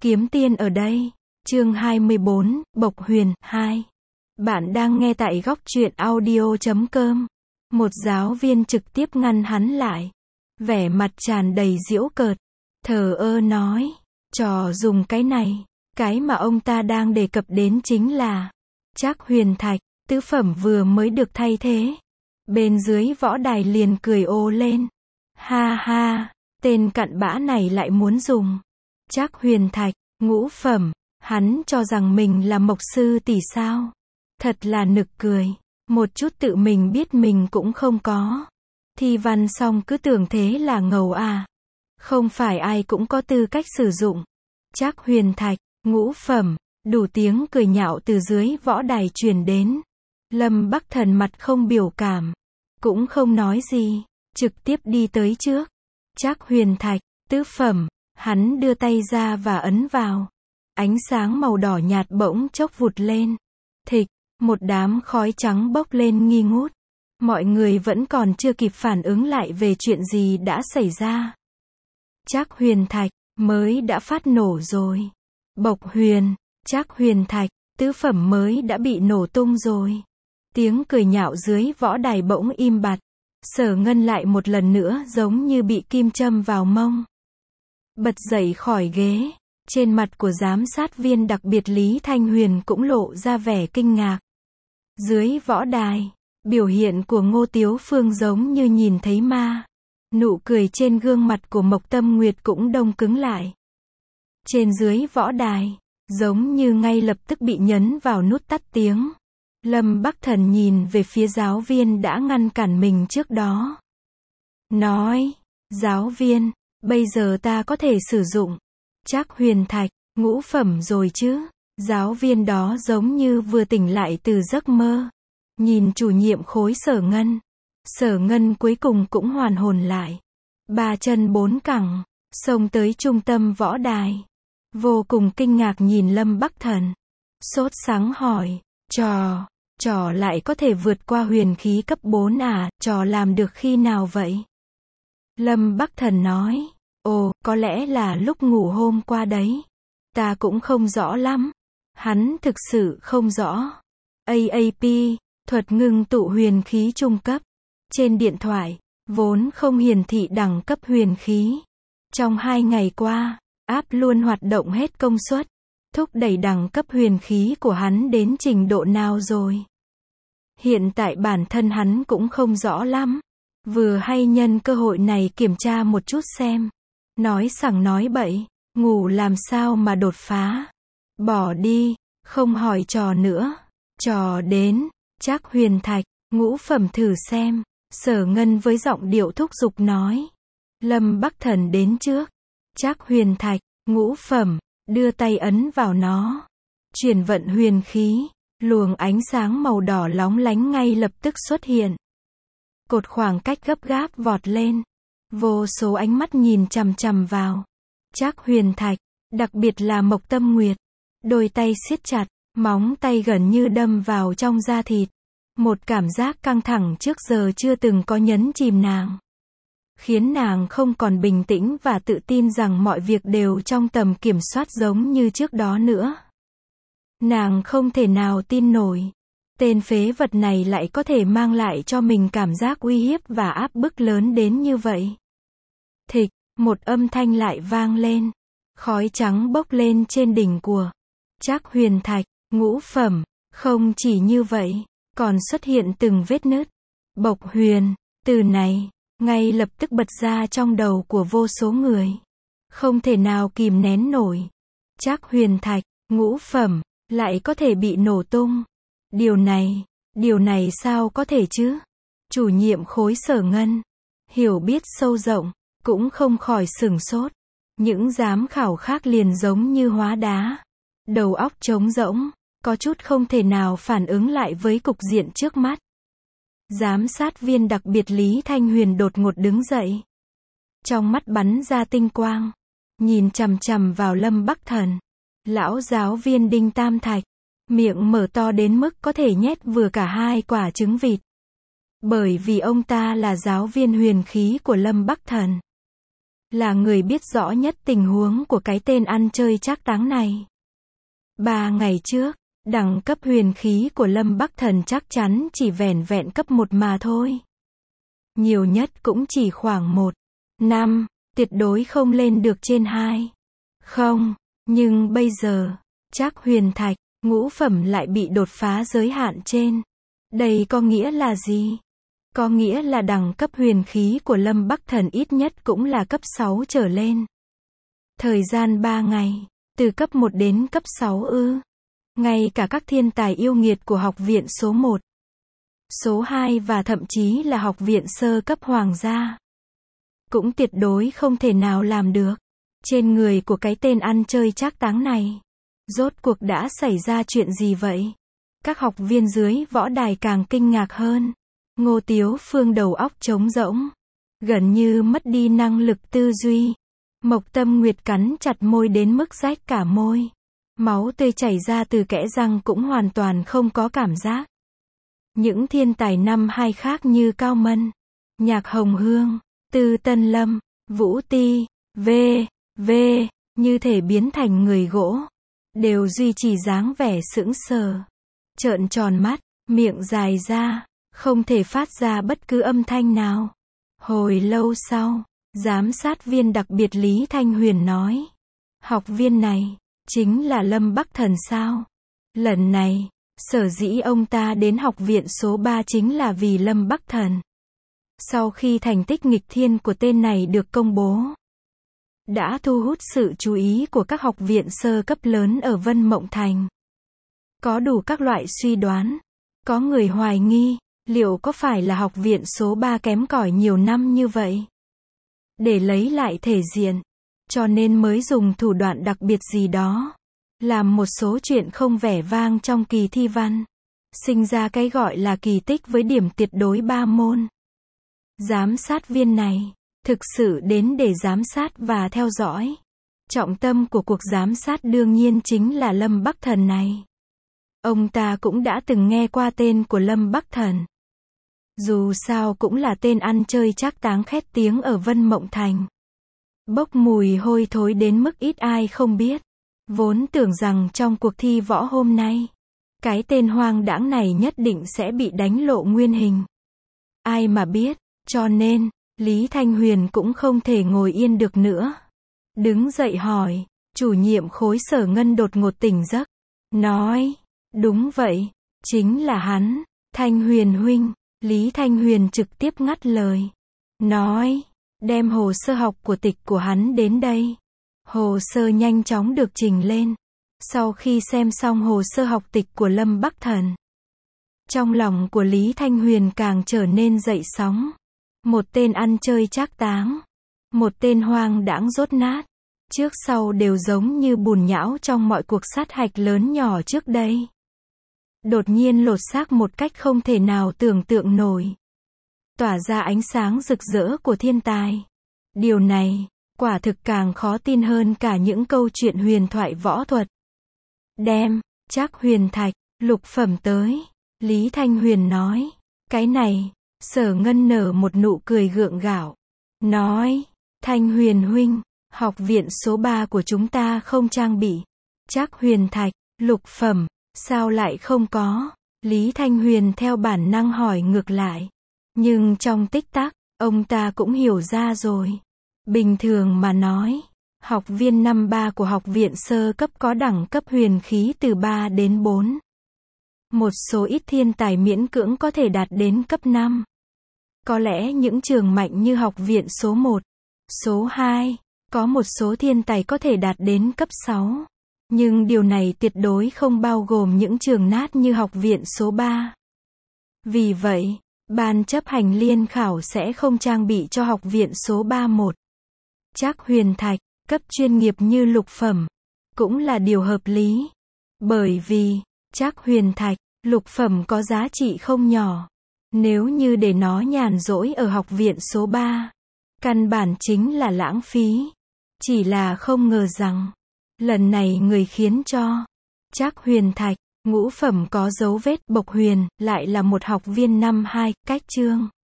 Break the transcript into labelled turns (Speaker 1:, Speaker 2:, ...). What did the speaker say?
Speaker 1: Kiếm Tiên ở đây. Chương 24, Bộc Huyền 2. Bạn đang nghe tại góc truyện audio.com. Một giáo viên trực tiếp ngăn hắn lại. Vẻ mặt tràn đầy giễu cợt. Thờ ơ nói. Trò dùng cái này. Cái mà ông ta đang đề cập đến chính là Trác Huyền Thạch, tứ phẩm vừa mới được thay thế. Bên dưới võ đài liền cười ồ lên. Ha ha, tên cặn bã này lại muốn dùng Trác Huyền Thạch, ngũ phẩm, hắn cho rằng mình là mộc sư tỷ sao? Thật là nực cười, một chút tự mình biết mình cũng không có. Thi văn xong cứ tưởng thế là ngầu à. Không phải ai cũng có tư cách sử dụng Trác Huyền Thạch, ngũ phẩm, đủ tiếng cười nhạo từ dưới võ đài truyền đến. Lâm Bắc Thần mặt không biểu cảm, cũng không nói gì, trực tiếp đi tới trước. Trác Huyền Thạch, tứ phẩm, hắn đưa tay ra và ấn vào. Ánh sáng màu đỏ nhạt bỗng chốc vụt lên. Thịch, một đám khói trắng bốc lên nghi ngút. Mọi người vẫn còn chưa kịp phản ứng lại về chuyện gì đã xảy ra. Trác Huyền Thạch, mới đã phát nổ rồi. Bộc Huyền, Trác Huyền Thạch, tứ phẩm mới đã bị nổ tung rồi. Tiếng cười nhạo dưới võ đài bỗng im bặt. Sở Ngân lại một lần nữa giống như bị kim châm vào mông. Bật dậy khỏi ghế. Trên mặt của giám sát viên đặc biệt Lý Thanh Huyền cũng lộ ra vẻ kinh ngạc. Dưới võ đài, biểu hiện của Ngô Tiếu Phương giống như nhìn thấy ma. Nụ cười trên gương mặt của Mộc Tâm Nguyệt cũng đông cứng lại. Trên dưới võ đài, giống như ngay lập tức bị nhấn vào nút tắt tiếng. Lâm Bắc Thần nhìn về phía giáo viên đã ngăn cản mình trước đó. Nói, giáo viên, bây giờ ta có thể sử dụng Trác Huyền Thạch, ngũ phẩm rồi chứ? Giáo viên đó giống như vừa tỉnh lại từ giấc mơ. Nhìn chủ nhiệm khối Sở Ngân. Sở Ngân cuối cùng cũng hoàn hồn lại. Ba chân bốn cẳng, xông tới trung tâm võ đài. Vô cùng kinh ngạc nhìn Lâm Bắc Thần. Sốt sắng hỏi, trò lại có thể vượt qua huyền khí cấp 4 à, trò làm được khi nào vậy? Lâm Bắc Thần nói, ồ, có lẽ là lúc ngủ hôm qua đấy. Ta cũng không rõ lắm. Hắn thực sự không rõ. AAP, thuật ngưng tụ huyền khí trung cấp. Trên điện thoại, vốn không hiển thị đẳng cấp huyền khí. Trong 2 ngày qua, app luôn hoạt động hết công suất. Thúc đẩy đẳng cấp huyền khí của hắn đến trình độ nào rồi? Hiện tại bản thân hắn cũng không rõ lắm. Vừa hay nhân cơ hội này kiểm tra một chút xem. Nói sằng nói bậy, ngủ làm sao mà đột phá. Bỏ đi, không hỏi trò nữa. Trò đến, Trác Huyền Thạch, ngũ phẩm thử xem. Sở Ngân với giọng điệu thúc giục nói. Lâm Bắc Thần đến trước. Trác Huyền Thạch, ngũ phẩm, đưa tay ấn vào nó. Chuyển vận huyền khí, luồng ánh sáng màu đỏ lóng lánh ngay lập tức xuất hiện. Cột khoảng cách gấp gáp vọt lên. Vô số ánh mắt nhìn chằm chằm vào Trác Huyền Thạch, đặc biệt là Mộc Tâm Nguyệt. Đôi tay siết chặt, móng tay gần như đâm vào trong da thịt. Một cảm giác căng thẳng trước giờ chưa từng có nhấn chìm nàng. Khiến nàng không còn bình tĩnh và tự tin rằng mọi việc đều trong tầm kiểm soát giống như trước đó nữa. Nàng không thể nào tin nổi. Tên phế vật này lại có thể mang lại cho mình cảm giác uy hiếp và áp bức lớn đến như vậy. Thịch, một âm thanh lại vang lên. Khói trắng bốc lên trên đỉnh của Trác Huyền Thạch, ngũ phẩm. Không chỉ như vậy, còn xuất hiện từng vết nứt. Bộc Huyền, từ này, ngay lập tức bật ra trong đầu của vô số người. Không thể nào kìm nén nổi. Trác Huyền Thạch, ngũ phẩm, lại có thể bị nổ tung. Điều này sao có thể chứ? Chủ nhiệm khối Sở Ngân, hiểu biết sâu rộng, cũng không khỏi sửng sốt. Những giám khảo khác liền giống như hóa đá. Đầu óc trống rỗng, có chút không thể nào phản ứng lại với cục diện trước mắt. Giám sát viên đặc biệt Lý Thanh Huyền đột ngột đứng dậy. Trong mắt bắn ra tinh quang. Nhìn chằm chằm vào Lâm Bắc Thần. Lão giáo viên Đinh Tam Thạch. Miệng mở to đến mức có thể nhét vừa cả 2 quả trứng vịt. Bởi vì ông ta là giáo viên huyền khí của Lâm Bắc Thần. là người biết rõ nhất tình huống của cái tên ăn chơi trác táng này. 3 ngày trước, đẳng cấp huyền khí của Lâm Bắc Thần chắc chắn chỉ vẻn vẹn cấp 1 mà thôi. Nhiều nhất cũng chỉ khoảng 1, 5, tuyệt đối không lên được trên 2. Không, nhưng bây giờ, trác huyền thạch, ngũ phẩm lại bị đột phá giới hạn trên. Đây có nghĩa là gì? Có nghĩa là đẳng cấp huyền khí của Lâm Bắc Thần ít nhất cũng là cấp 6 trở lên. Thời gian 3 ngày, từ cấp 1 đến cấp 6 ư? Ngay cả các thiên tài yêu nghiệt của học viện số 1, số 2 và thậm chí là học viện sơ cấp hoàng gia cũng tuyệt đối không thể nào làm được. Trên người của cái tên ăn chơi trác táng này, rốt cuộc đã xảy ra chuyện gì vậy? Các học viên dưới võ đài càng kinh ngạc hơn. Ngô Tiếu Phương đầu óc trống rỗng, gần như mất đi năng lực tư duy. Mộc Tâm Nguyệt cắn chặt môi đến mức rách cả môi. Máu tươi chảy ra từ kẽ răng cũng hoàn toàn không có cảm giác. Những thiên tài năm 2 khác như Cao Mân, Nhạc Hồng Hương, Tư Tân Lâm, Vũ Ti, v. như thể biến thành người gỗ, đều duy trì dáng vẻ sững sờ, trợn tròn mắt, miệng dài ra, không thể phát ra bất cứ âm thanh nào. Hồi lâu sau, giám sát viên đặc biệt Lý Thanh Huyền nói, học viên này chính là Lâm Bắc Thần sao? Lần này, sở dĩ ông ta đến học viện số 3 chính là vì Lâm Bắc Thần. Sau khi thành tích nghịch thiên của tên này được công bố, đã thu hút sự chú ý của các học viện sơ cấp lớn ở Vân Mộng Thành. Có đủ các loại suy đoán. Có người hoài nghi, liệu có phải là học viện số 3 kém cỏi nhiều năm như vậy? Để lấy lại thể diện, cho nên mới dùng thủ đoạn đặc biệt gì đó, làm một số chuyện không vẻ vang trong kỳ thi văn, sinh ra cái gọi là kỳ tích với điểm tuyệt đối 3 môn. Giám sát viên này thực sự đến để giám sát và theo dõi. Trọng tâm của cuộc giám sát đương nhiên chính là Lâm Bắc Thần này. Ông ta cũng đã từng nghe qua tên của Lâm Bắc Thần. Dù sao cũng là tên ăn chơi trác táng khét tiếng ở Vân Mộng Thành. Bốc mùi hôi thối đến mức ít ai không biết. Vốn tưởng rằng trong cuộc thi võ hôm nay, cái tên hoang đãng này nhất định sẽ bị đánh lộ nguyên hình. Ai mà biết, cho nên, Lý Thanh Huyền cũng không thể ngồi yên được nữa. Đứng dậy hỏi, chủ nhiệm khối Sở Ngân đột ngột tỉnh giấc. Nói, đúng vậy, chính là hắn, Thanh Huyền huynh. Lý Thanh Huyền trực tiếp ngắt lời. Nói, đem hồ sơ học của tịch của hắn đến đây. Hồ sơ nhanh chóng được trình lên. Sau khi xem xong hồ sơ học tịch của Lâm Bắc Thần, trong lòng của Lý Thanh Huyền càng trở nên dậy sóng. Một tên ăn chơi trác táng, một tên hoang đãng dốt nát, trước sau đều giống như bùn nhão trong mọi cuộc sát hạch lớn nhỏ trước đây. Đột nhiên lột xác một cách không thể nào tưởng tượng nổi. Tỏa ra ánh sáng rực rỡ của thiên tài. Điều này, quả thực càng khó tin hơn cả những câu chuyện huyền thoại võ thuật. Đem, trác huyền thạch, lục phẩm tới. Lý Thanh Huyền nói, cái này, Sở Ngân nở một nụ cười gượng gạo. Nói, Thanh Huyền huynh, học viện số 3 của chúng ta không trang bị trác huyền thạch, lục phẩm, sao lại không có? Lý Thanh Huyền theo bản năng hỏi ngược lại. Nhưng trong tích tắc, ông ta cũng hiểu ra rồi. Bình thường mà nói, học viên năm 3 của học viện sơ cấp có đẳng cấp huyền khí từ 3 đến 4. Một số ít thiên tài miễn cưỡng có thể đạt đến cấp 5. Có lẽ những trường mạnh như học viện số 1, số 2, có một số thiên tài có thể đạt đến cấp 6. Nhưng điều này tuyệt đối không bao gồm những trường nát như học viện số 3. Vì vậy, ban chấp hành liên khảo sẽ không trang bị cho học viện số 31 trác huyền thạch, cấp chuyên nghiệp như lục phẩm. Cũng là điều hợp lý. Bởi vì, trác huyền thạch, lục phẩm có giá trị không nhỏ. Nếu như để nó nhàn rỗi ở học viện số 3, căn bản chính là lãng phí. Chỉ là không ngờ rằng, lần này người khiến cho trác huyền thạch, ngũ phẩm có dấu vết bộc huyền, lại là một học viên năm 2, cách chương.